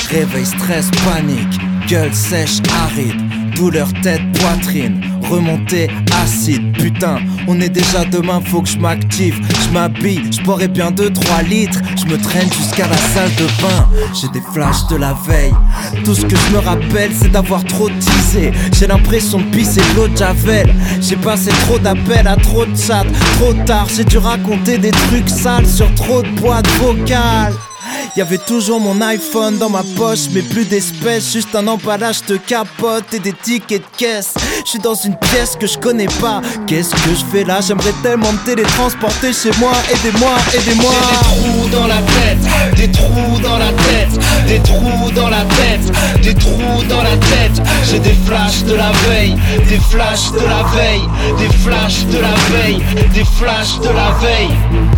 Réveil, stress, panique, gueule sèche, aride, douleur, tête, poitrine, remontée, acide. Putain, on est déjà demain, faut que je m'active. Je m'habille, je boirai bien 2-3 litres. Je me traîne jusqu'à la salle de bain. J'ai des flashs de la veille. Tout ce que je me rappelle, c'est d'avoir trop teasé. J'ai l'impression de pisser de l'eau de Javel. J'ai passé trop d'appels à trop de chats. Trop tard, j'ai dû raconter des trucs sales sur trop de boîtes vocales. Y'avait toujours mon iPhone dans ma poche, mais plus d'espèces, juste un emballage de capote et des tickets de caisse. J'suis dans une pièce que je connais pas. Qu'est-ce que je fais là? J'aimerais tellement me télétransporter chez moi. Aidez-moi, aidez-moi. J'ai des trous dans la tête, des trous dans la tête, des trous dans la tête, des trous dans la tête. J'ai des flashs de la veille, des flashs de la veille, des flashs de la veille, des flashs de la veille.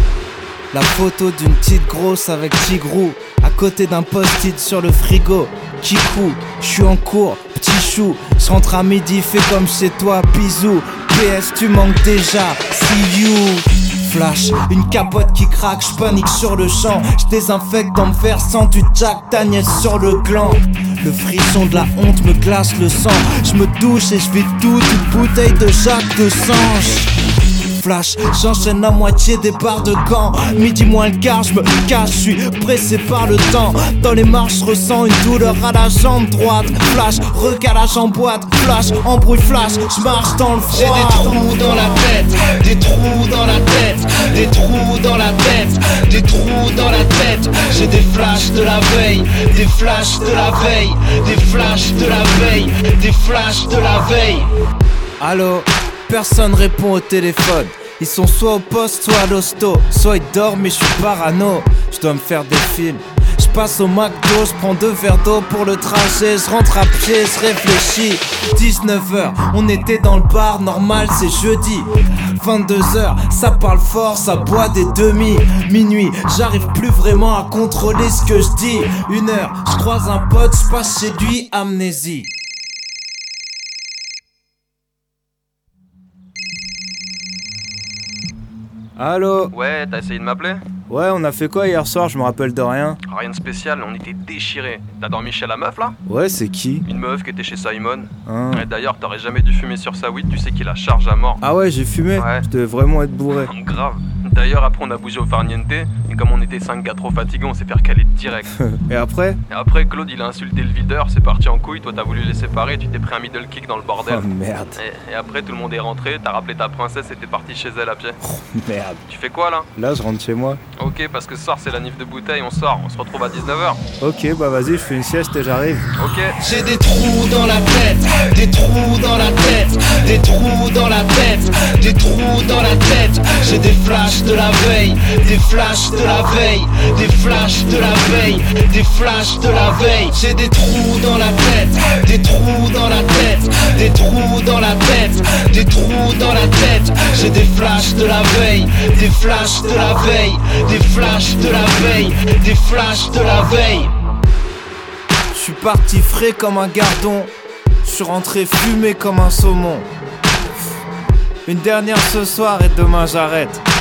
La photo d'une petite grosse avec Tigrou à côté d'un post-it sur le frigo. Kikou, j'suis en cours, petit chou. J'rentre à midi, fais comme chez toi, bisous. PS, tu manques déjà, see you. Flash, une capote qui craque, j'panique sur le champ. J'désinfecte en me versant du Jack Daniels sur le gland. Le frisson de la honte me glace le sang. J'me douche et j'vide toute une bouteille de Jacques de Sange. Flash, j'enchaîne la moitié des barres de gants. Midi moins le quart, je me cache, je suis pressé par le temps. Dans les marches, je ressens une douleur à la jambe droite. Flash, recalage en boîte. Flash, embrouille flash, je marche dans le froid. J'ai des trous dans la tête, des trous dans la tête, des trous dans la tête, des trous dans la tête. J'ai des flashs de la veille, des flashs de la veille, des flashs de la veille, des flashs de la veille. Allô? Personne répond au téléphone. Ils sont soit au poste, soit à l'hosto. Soit ils dorment mais je suis parano. Je dois me faire des films. Je passe au McDo, je prends 2 verres d'eau pour le trajet. Je rentre à pied, je réfléchis. 19h, on était dans le bar, normal c'est jeudi. 22h, ça parle fort, ça boit des demi. Minuit, j'arrive plus vraiment à contrôler ce que je dis. 1h, je croise un pote, je passe chez lui, amnésie. Allô? Ouais, t'as essayé de m'appeler? Ouais, on a fait quoi hier soir? Je me rappelle de rien. Rien de spécial, on était déchirés. T'as dormi chez la meuf là? Ouais, c'est qui? Une meuf qui était chez Simon. Hein. Et d'ailleurs, t'aurais jamais dû fumer sur sa weed, tu sais qu'il la charge à mort. Ah ouais, j'ai fumé? Ouais. Je devais vraiment être bourré. Grave. D'ailleurs, après, on a bougé au farniente. Et comme on était 5 gars trop fatigués, on s'est fait recaler direct. Et après? Et après, Claude, il a insulté le videur, c'est parti en couille. Toi, t'as voulu les séparer, tu t'es pris un middle kick dans le bordel. Oh merde. Et après, tout le monde est rentré, t'as rappelé ta princesse et t'es parti chez elle à pied. Oh merde. Tu fais quoi là? Là, je rentre chez moi. Ok, parce que ce soir, c'est la nif de bouteille, on sort, on se retrouve à 19h. Ok, bah vas-y, je fais une sieste et j'arrive. Ok. J'ai des trous dans la tête, des trous dans la tête, des trous dans la tête, des trous dans la tête. J'ai des flashs de la veille, des flashs de la veille, des flashs de la veille, des flashs de la veille. J'ai des trous dans la tête, des trous dans la tête, des trous dans la tête, des trous dans la tête. J'ai des flashs de la veille, des flashs de la veille, des flashs de la veille, des flashs de la veille. Je suis parti frais comme un gardon. Je suis rentré fumé comme un saumon. Une dernière ce soir et demain j'arrête.